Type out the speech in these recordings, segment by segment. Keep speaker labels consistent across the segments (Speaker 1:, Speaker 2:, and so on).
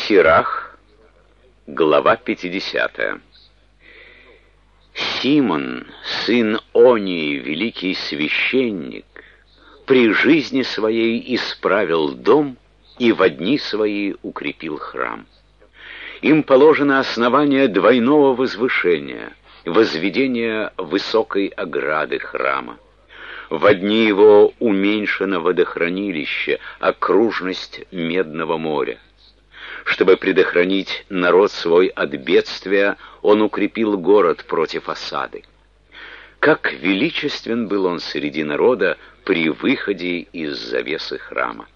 Speaker 1: Сирах, глава 50. Симон, сын Онии, великий священник, при жизни своей исправил дом и во дни свои укрепил храм. Им положено основание двойного возвышения, возведение высокой ограды храма. Во дни его уменьшено водохранилище, окружность Медного моря. Чтобы предохранить народ свой от бедствия, он укрепил город против осады. Как величествен был он среди народа при выходе из завесы храма.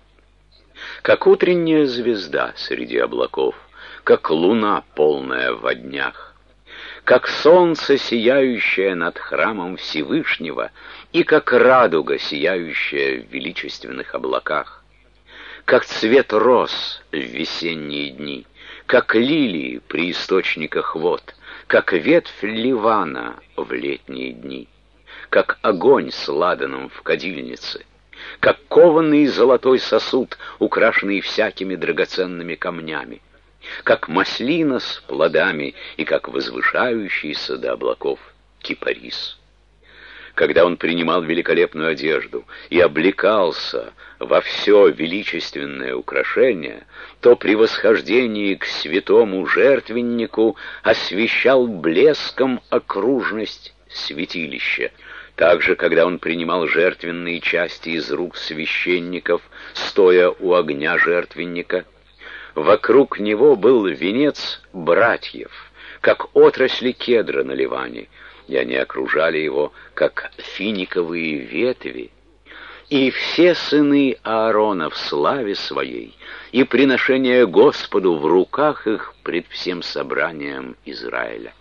Speaker 1: Как утренняя звезда среди облаков, как луна, полная во днях, как солнце, сияющее над храмом Всевышнего, и как радуга, сияющая в величественных облаках, как цвет роз в весенние дни, как лилии при источниках вод, как ветвь ливана в летние дни, как огонь с ладаном в кадильнице, как кованный золотой сосуд, украшенный всякими драгоценными камнями, как маслина с плодами и как возвышающийся до облаков кипарис. Когда он принимал великолепную одежду и облекался во все величественное украшение, то при восхождении к святому жертвеннику освещал блеском окружность святилища. Также, когда он принимал жертвенные части из рук священников, стоя у огня жертвенника, вокруг него был венец братьев, как отрасли кедра на Ливане, и они окружали его, как финиковые ветви. И все сыны Аарона в славе своей, и приношение Господу в руках их пред всем собранием Израиля.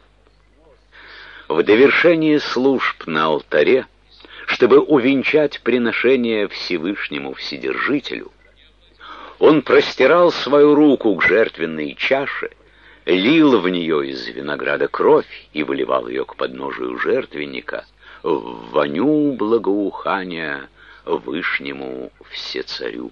Speaker 1: В довершение служб на алтаре, чтобы увенчать приношение Всевышнему Вседержителю, он простирал свою руку к жертвенной чаше, лил в нее из винограда кровь и выливал ее к подножию жертвенника в воню благоухания Вышнему Всецарю.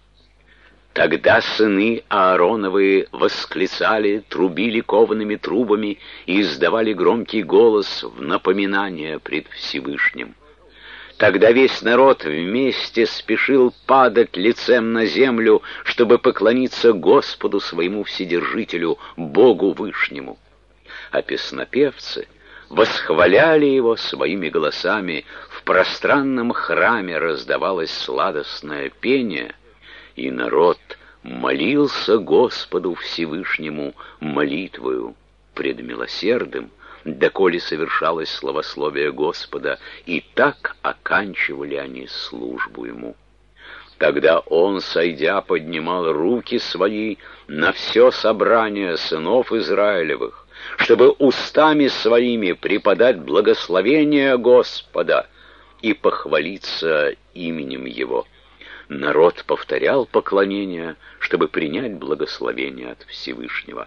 Speaker 1: Тогда сыны Аароновы восклицали, трубили коваными трубами и издавали громкий голос в напоминание пред Всевышним. Тогда весь народ вместе спешил падать лицем на землю, чтобы поклониться Господу своему Вседержителю, Богу Вышнему. А песнопевцы восхваляли его своими голосами, в пространном храме раздавалось сладостное пение, и народ молился Господу Всевышнему молитвою пред милосердым, доколе совершалось славословие Господа, и так оканчивали они службу ему. Тогда он, сойдя, поднимал руки свои на все собрание сынов Израилевых, чтобы устами своими преподать благословение Господа и похвалиться именем Его. Народ повторял поклонение, чтобы принять благословение от Всевышнего.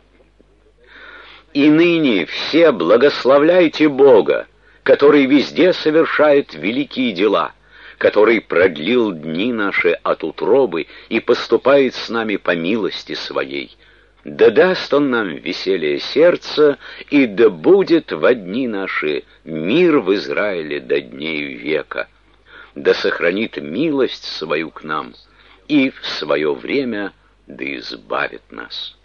Speaker 1: И ныне все благословляйте Бога, который везде совершает великие дела, который продлил дни наши от утробы и поступает с нами по милости своей. Да даст Он нам веселье сердца, и да будет во дни наши мир в Израиле до дней века. Да сохранит милость свою к нам, и в свое время да избавит нас.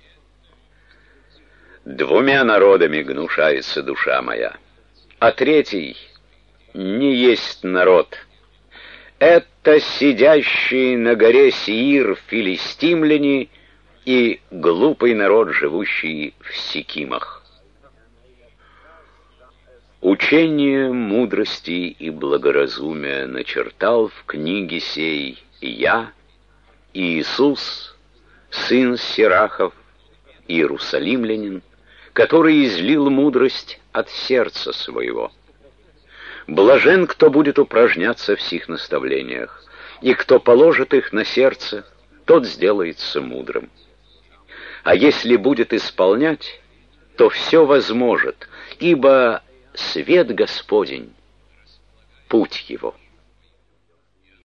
Speaker 1: Двумя народами гнушается душа моя, а третий не есть народ. Это сидящие на горе Сеир филистимляне и глупый народ, живущий в Сикимах. Учение мудрости и благоразумия начертал в книге сей я, Иисус, сын Сирахов, иерусалимлянин, который излил мудрость от сердца своего. Блажен, кто будет упражняться в сих наставлениях, и кто положит их на сердце, тот сделается мудрым. А если будет исполнять, то все возможет, ибо свет Господень — путь его.